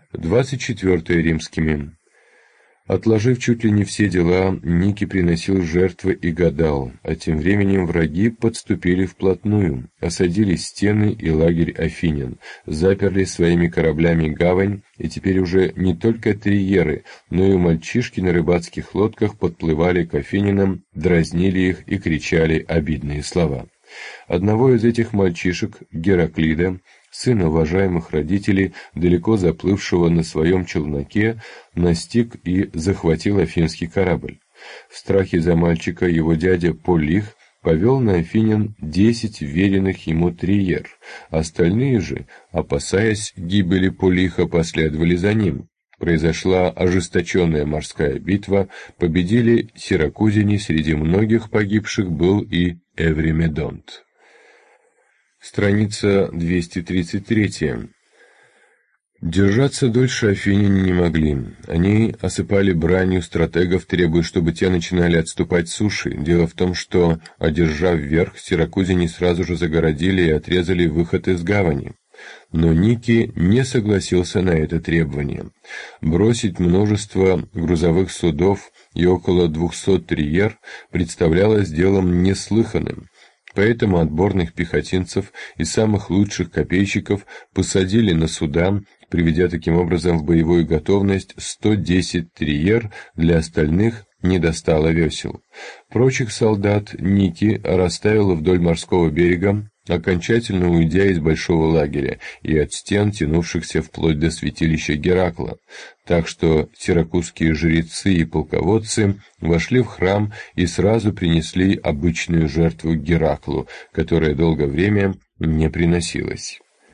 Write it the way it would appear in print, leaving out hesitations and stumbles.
24 римскими. Отложив чуть ли не все дела, Ники приносил жертвы и гадал, а тем временем враги подступили вплотную, осадили стены и лагерь афинян, заперли своими кораблями гавань, и теперь уже не только триеры, но и мальчишки на рыбацких лодках подплывали к афинянам, дразнили их и кричали обидные слова. Одного из этих мальчишек, Гераклида, сына уважаемых родителей, далеко заплывшего на своем челноке, настиг и захватил афинский корабль. В страхе за мальчика его дядя Полих повел на афинян 10 веренных ему триер, остальные же, опасаясь гибели Полиха, последовали за ним. Произошла ожесточенная морская битва, победили сиракузяне, среди многих погибших был и Эвримедонт. Страница 233. Держаться дольше афиняне не могли. Они осыпали бранью стратегов, требуя, чтобы те начинали отступать с суши. Дело в том, что, одержав верх, сиракузяне сразу же загородили и отрезали выход из гавани. Но Ники не согласился на это требование. Бросить множество грузовых судов и около 200 триер представлялось делом неслыханным. Поэтому отборных пехотинцев и самых лучших копейщиков посадили на суда, приведя таким образом в боевую готовность 110 триер, для остальных не достало весел. Прочих солдат Ники расставила вдоль морского берега, окончательно уйдя из большого лагеря и от стен, тянувшихся вплоть до святилища Геракла, так что сиракузские жрецы и полководцы вошли в храм и сразу принесли обычную жертву Гераклу, которая долгое время не приносилась.